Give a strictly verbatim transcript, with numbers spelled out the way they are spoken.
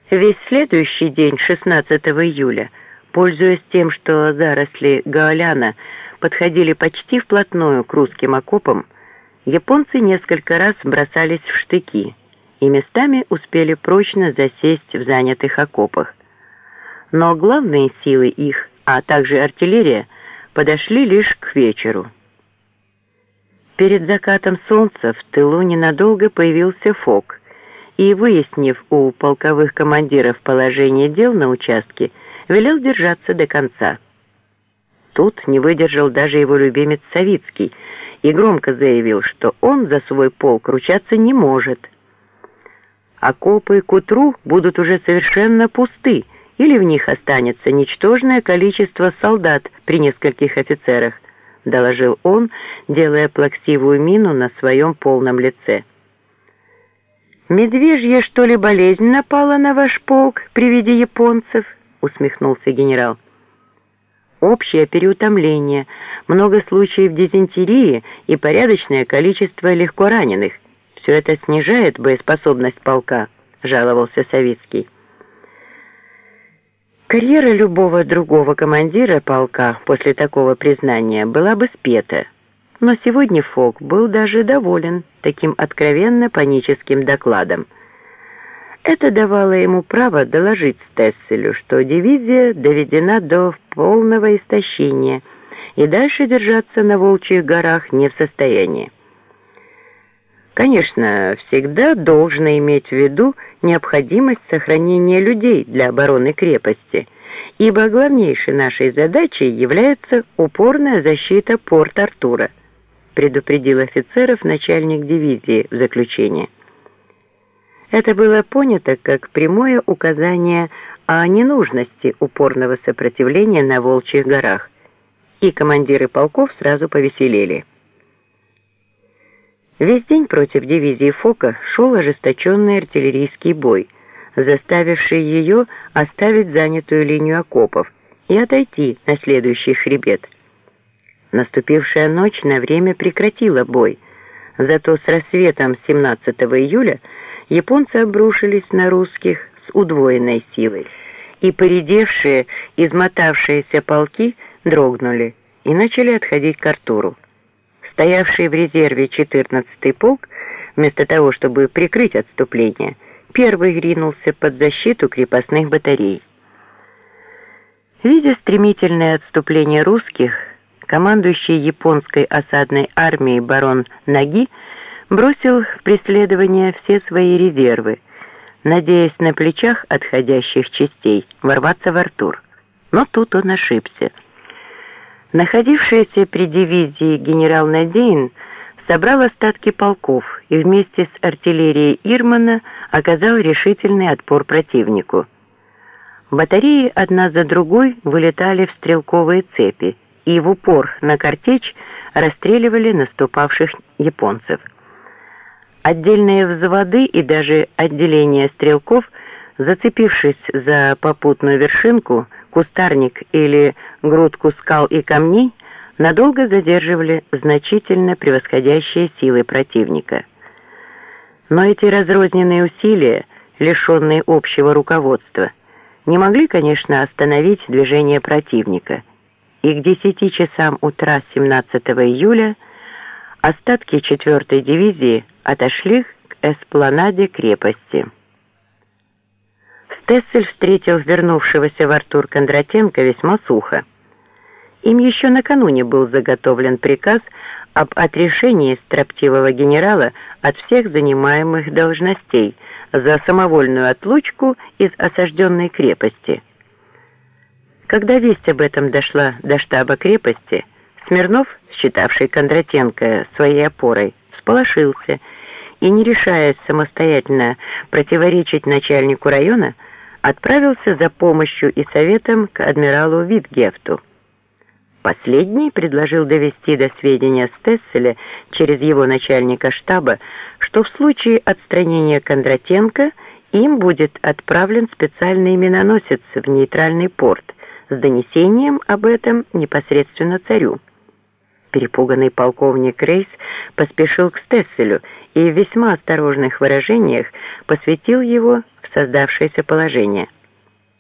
Весь следующий день, шестнадцатого июля, пользуясь тем, что заросли Гаоляна подходили почти вплотную к русским окопам, японцы несколько раз бросались в штыки и местами успели прочно засесть в занятых окопах. Но главные силы их, а также артиллерия, подошли лишь к вечеру. Перед закатом солнца в тылу ненадолго появился Фок, и, выяснив у полковых командиров положение дел на участке, велел держаться до конца. Тут не выдержал даже его любимец Савицкий и громко заявил, что он за свой полк ручаться не может. Окопы к утру будут уже совершенно пусты, или в них останется ничтожное количество солдат при нескольких офицерах, доложил он, делая плаксивую мину на своем полном лице. «Медвежья, что ли, болезнь напала на ваш полк при виде японцев?» — усмехнулся генерал. «Общее переутомление, много случаев дизентерии и порядочное количество легкораненых. Все это снижает боеспособность полка», — жаловался Савицкий. Карьера любого другого командира полка после такого признания была бы спета. Но сегодня Фок был даже доволен таким откровенно паническим докладом. Это давало ему право доложить Стесселю, что дивизия доведена до полного истощения и дальше держаться на Волчьих горах не в состоянии. Конечно, всегда должно иметь в виду необходимость сохранения людей для обороны крепости, ибо главнейшей нашей задачей является упорная защита Порт-Артура, предупредил офицеров начальник дивизии в заключение. Это было понято как прямое указание о ненужности упорного сопротивления на Волчьих горах, и командиры полков сразу повеселели. Весь день против дивизии Фока шел ожесточенный артиллерийский бой, заставивший ее оставить занятую линию окопов и отойти на следующий хребет. Наступившая ночь на время прекратила бой, зато с рассветом семнадцатого июля японцы обрушились на русских с удвоенной силой, и поредевшие, измотавшиеся полки дрогнули и начали отходить к Артуру. Стоявший в резерве четырнадцатый полк, вместо того, чтобы прикрыть отступление, первый ринулся под защиту крепостных батарей. Видя стремительное отступление русских, командующий японской осадной армией барон Наги бросил в преследование все свои резервы, надеясь на плечах отходящих частей ворваться в Артур. Но тут он ошибся. Находившийся при дивизии генерал Надеин собрал остатки полков и вместе с артиллерией Ирмана оказал решительный отпор противнику. Батареи одна за другой вылетали в стрелковые цепи и в упор на картечь расстреливали наступавших японцев. Отдельные взводы и даже отделения стрелков, зацепившись за попутную вершинку, кустарник или грудку скал и камней, надолго задерживали значительно превосходящие силы противника. Но эти разрозненные усилия, лишенные общего руководства, не могли, конечно, остановить движение противника, и к десяти часам утра семнадцатого июля остатки четвёртой дивизии отошли к эспланаде крепости. Стессель встретил вернувшегося в Артур Кондратенко весьма сухо. Им еще накануне был заготовлен приказ об отрешении строптивого генерала от всех занимаемых должностей за самовольную отлучку из осажденной крепости. Когда весть об этом дошла до штаба крепости, Смирнов, считавший Кондратенко своей опорой, всполошился и, не решаясь самостоятельно противоречить начальнику района, отправился за помощью и советом к адмиралу Витгефту. Последний предложил довести до сведения Стесселя через его начальника штаба, что в случае отстранения Кондратенко им будет отправлен специальный миноносец в нейтральный порт с донесением об этом непосредственно царю. Перепуганный полковник Рейс поспешил к Стесселю и в весьма осторожных выражениях посвятил его в в создавшееся положение.